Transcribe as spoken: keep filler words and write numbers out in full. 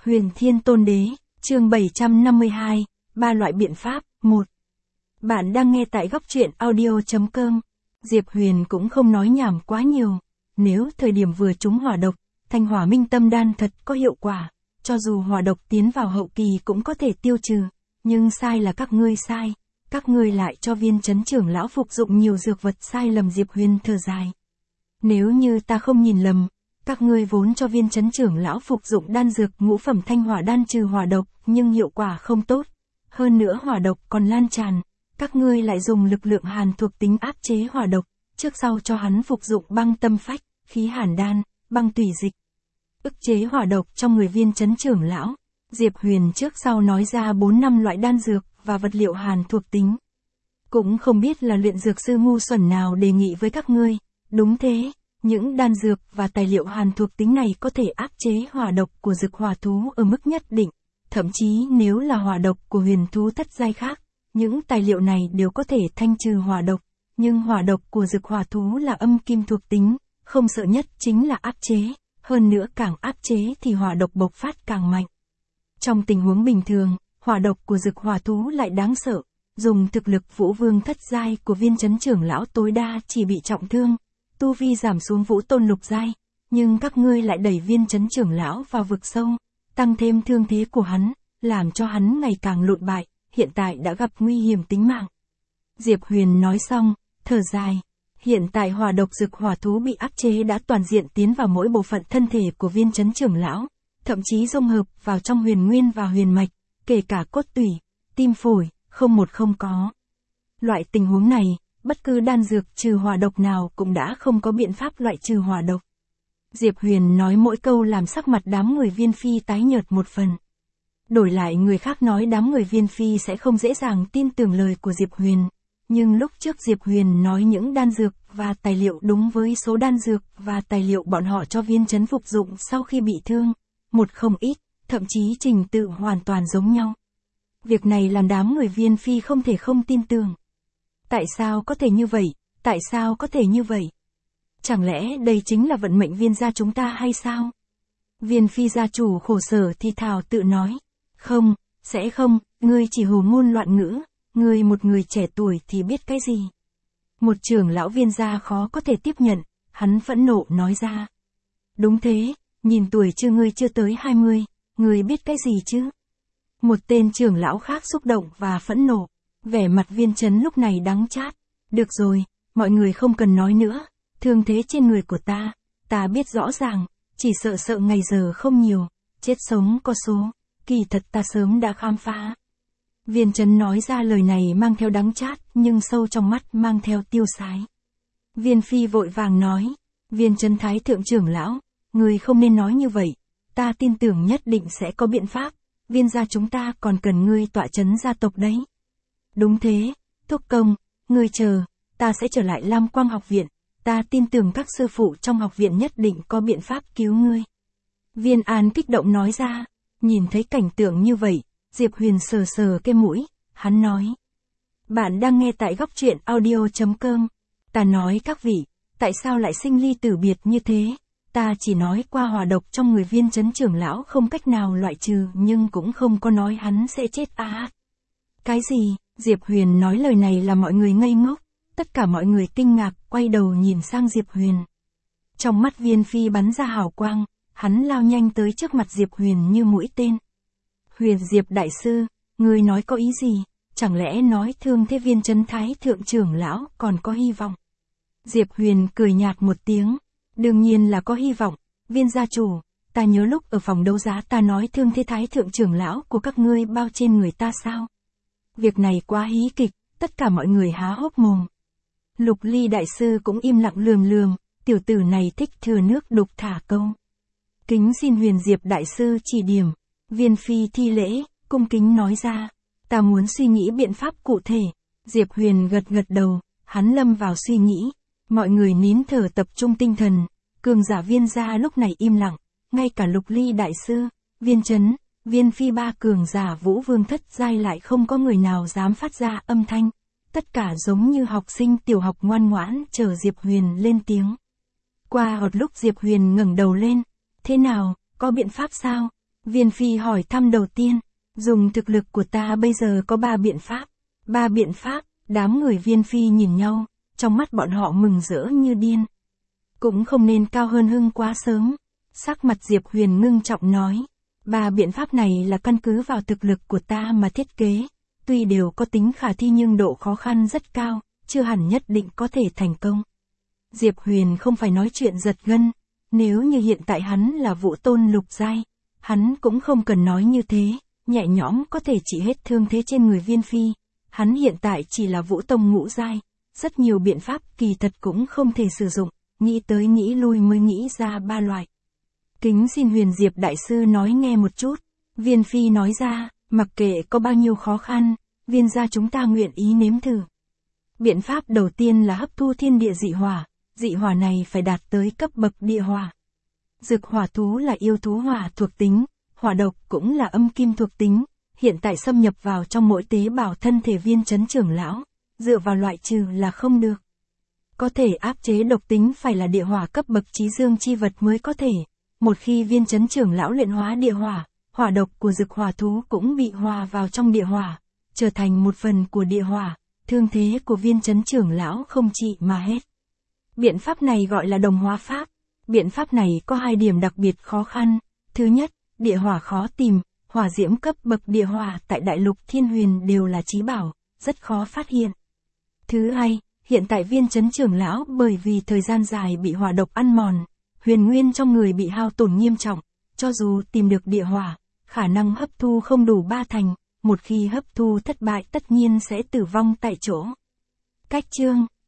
Huyền Thiên Tôn Đế, chương bảy trăm năm mươi hai, ba loại biện pháp, một. Bạn đang nghe tại góc truyện audio chấm com. Diệp Huyền cũng không nói nhảm quá nhiều. Nếu thời điểm vừa trúng hỏa độc, thanh hỏa minh tâm đan thật có hiệu quả. Cho dù hỏa độc tiến vào hậu kỳ cũng có thể tiêu trừ. Nhưng sai là các ngươi sai. Các ngươi lại cho viên chấn trưởng lão phục dụng nhiều dược vật sai lầm. Diệp Huyền thở dài. Nếu như ta không nhìn lầm, các ngươi vốn cho viên chấn trưởng lão phục dụng đan dược ngũ phẩm thanh hỏa đan trừ hỏa độc, nhưng hiệu quả không tốt. Hơn nữa hỏa độc còn lan tràn, các ngươi lại dùng lực lượng hàn thuộc tính áp chế hỏa độc, trước sau cho hắn phục dụng băng tâm phách, khí hàn đan, băng tủy dịch. Ức chế hỏa độc trong người viên chấn trưởng lão, Diệp Huyền trước sau nói ra bốn năm loại đan dược và vật liệu hàn thuộc tính. Cũng không biết là luyện dược sư ngu xuẩn nào đề nghị với các ngươi, đúng thế. Những đan dược và tài liệu hàn thuộc tính này có thể áp chế hỏa độc của dược hỏa thú ở mức nhất định, thậm chí nếu là hỏa độc của huyền thú thất giai khác, những tài liệu này đều có thể thanh trừ hỏa độc, nhưng hỏa độc của dược hỏa thú là âm kim thuộc tính, không sợ nhất chính là áp chế, hơn nữa càng áp chế thì hỏa độc bộc phát càng mạnh. Trong tình huống bình thường, hỏa độc của dược hỏa thú lại đáng sợ, dùng thực lực vũ vương thất giai của viên chấn trưởng lão tối đa chỉ bị trọng thương. Tu vi giảm xuống vũ tôn lục giai, nhưng các ngươi lại đẩy viên chấn trưởng lão vào vực sâu, tăng thêm thương thế của hắn, làm cho hắn ngày càng lụn bại, hiện tại đã gặp nguy hiểm tính mạng. Diệp Huyền nói xong, thở dài, hiện tại hỏa độc dược hỏa thú bị áp chế đã toàn diện tiến vào mỗi bộ phận thân thể của viên chấn trưởng lão, thậm chí dung hợp vào trong huyền nguyên và huyền mạch, kể cả cốt tủy, tim phổi, không một không có. Loại tình huống này, bất cứ đan dược trừ hỏa độc nào cũng đã không có biện pháp loại trừ hỏa độc. Diệp Huyền nói mỗi câu làm sắc mặt đám người Viên Phi tái nhợt một phần. Đổi lại người khác nói đám người Viên Phi sẽ không dễ dàng tin tưởng lời của Diệp Huyền. Nhưng lúc trước Diệp Huyền nói những đan dược và tài liệu đúng với số đan dược và tài liệu bọn họ cho viên chấn phục dụng sau khi bị thương. Một không ít, thậm chí trình tự hoàn toàn giống nhau. Việc này làm đám người Viên Phi không thể không tin tưởng. Tại sao có thể như vậy? Tại sao có thể như vậy? Chẳng lẽ đây chính là vận mệnh viên gia chúng ta hay sao? Viên Phi gia chủ khổ sở thì thào tự nói. Không, sẽ không, ngươi chỉ hồ ngôn loạn ngữ, ngươi một người trẻ tuổi thì biết cái gì? Một trưởng lão viên gia khó có thể tiếp nhận, hắn phẫn nộ nói ra. Đúng thế, nhìn tuổi chưa ngươi chưa tới hai mươi, ngươi biết cái gì chứ? Một tên trưởng lão khác xúc động và phẫn nộ. Vẻ mặt viên chấn lúc này đắng chát. Được rồi, mọi người không cần nói nữa. Thương thế trên người của ta, ta biết rõ ràng, chỉ sợ sợ ngày giờ không nhiều, chết sống có số, kỳ thật ta sớm đã khám phá. Viên chấn nói ra lời này mang theo đắng chát, nhưng sâu trong mắt mang theo tiêu sái. Viên Phi vội vàng nói, viên chấn thái thượng trưởng lão, người không nên nói như vậy, ta tin tưởng nhất định sẽ có biện pháp, viên gia chúng ta còn cần ngươi tọa chấn gia tộc đấy. Đúng thế, thúc công, ngươi chờ, ta sẽ trở lại Lam Quang học viện, ta tin tưởng các sư phụ trong học viện nhất định có biện pháp cứu ngươi. Viên An kích động nói ra, nhìn thấy cảnh tượng như vậy, Diệp Huyền sờ sờ cái mũi, hắn nói. Bạn đang nghe tại góc truyện audio chấm com, ta nói các vị, tại sao lại sinh ly tử biệt như thế, ta chỉ nói qua hỏa độc trong người viên chấn trưởng lão không cách nào loại trừ nhưng cũng không có nói hắn sẽ chết à. Cái gì? Diệp Huyền nói lời này là mọi người ngây ngốc, tất cả mọi người kinh ngạc, quay đầu nhìn sang Diệp Huyền. Trong mắt Viên Phi bắn ra hào quang, hắn lao nhanh tới trước mặt Diệp Huyền như mũi tên. Huyền Diệp đại sư, ngươi nói có ý gì, chẳng lẽ nói thương thế viên chấn thái thượng trưởng lão còn có hy vọng? Diệp Huyền cười nhạt một tiếng, đương nhiên là có hy vọng, viên gia chủ, ta nhớ lúc ở phòng đấu giá ta nói thương thế thái thượng trưởng lão của các ngươi bao trên người ta sao? Việc này quá hí kịch, tất cả mọi người há hốc mồm. Lục Ly đại sư cũng im lặng lườm lườm, tiểu tử này thích thừa nước đục thả câu. Kính xin Huyền Diệp đại sư chỉ điểm. Viên Phi thi lễ, cung kính nói ra, ta muốn suy nghĩ biện pháp cụ thể. Diệp Huyền gật gật đầu, hắn lâm vào suy nghĩ. Mọi người nín thở tập trung tinh thần, cường giả viên gia lúc này im lặng, ngay cả Lục Ly đại sư, Viên Chấn, Viên Phi ba cường giả vũ vương thất giai lại không có người nào dám phát ra âm thanh. Tất cả giống như học sinh tiểu học ngoan ngoãn chờ Diệp Huyền lên tiếng. Qua một lúc Diệp Huyền ngẩng đầu lên. Thế nào, có biện pháp sao? Viên Phi hỏi thăm đầu tiên, dùng thực lực của ta bây giờ có ba biện pháp. Ba biện pháp, đám người Viên Phi nhìn nhau, trong mắt bọn họ mừng rỡ như điên. Cũng không nên cao hơn hưng quá sớm. Sắc mặt Diệp Huyền ngưng trọng nói, ba biện pháp này là căn cứ vào thực lực của ta mà thiết kế, tuy đều có tính khả thi nhưng độ khó khăn rất cao, chưa hẳn nhất định có thể thành công. Diệp Huyền không phải nói chuyện giật gân, nếu như hiện tại hắn là Vũ Tôn lục giai, hắn cũng không cần nói như thế, nhẹ nhõm có thể trị hết thương thế trên người Viên Phi. Hắn hiện tại chỉ là Vũ Tông ngũ giai, rất nhiều biện pháp kỳ thật cũng không thể sử dụng, nghĩ tới nghĩ lui mới nghĩ ra ba loại. Kính xin Huyền Diệp đại sư nói nghe một chút. Viên Phi nói ra, mặc kệ có bao nhiêu khó khăn, viên gia chúng ta nguyện ý nếm thử. Biện pháp đầu tiên là hấp thu thiên địa dị hỏa, dị hỏa này phải đạt tới cấp bậc địa hỏa. Dực hỏa thú là yêu thú hỏa thuộc tính, hỏa độc cũng là âm kim thuộc tính, hiện tại xâm nhập vào trong mỗi tế bào thân thể Viên Chấn trưởng lão, dựa vào loại trừ là không được. Có thể áp chế độc tính phải là địa hỏa cấp bậc chí dương chi vật mới có thể. Một khi Viên Chấn trưởng lão luyện hóa địa hỏa, hỏa độc của dực hỏa thú cũng bị hòa vào trong địa hỏa, trở thành một phần của địa hỏa, thương thế của Viên Chấn trưởng lão không trị mà hết. Biện pháp này gọi là đồng hóa pháp. Biện pháp này có hai điểm đặc biệt khó khăn. Thứ nhất, địa hỏa khó tìm, hỏa diễm cấp bậc địa hỏa tại đại lục Thiên Huyền đều là chí bảo, rất khó phát hiện. Thứ hai, hiện tại Viên Chấn trưởng lão bởi vì thời gian dài bị hỏa độc ăn mòn, huyền nguyên trong người bị hao tổn nghiêm trọng, cho dù tìm được địa hỏa, khả năng hấp thu không đủ ba thành, một khi hấp thu thất bại tất nhiên sẽ tử vong tại chỗ. Cách chương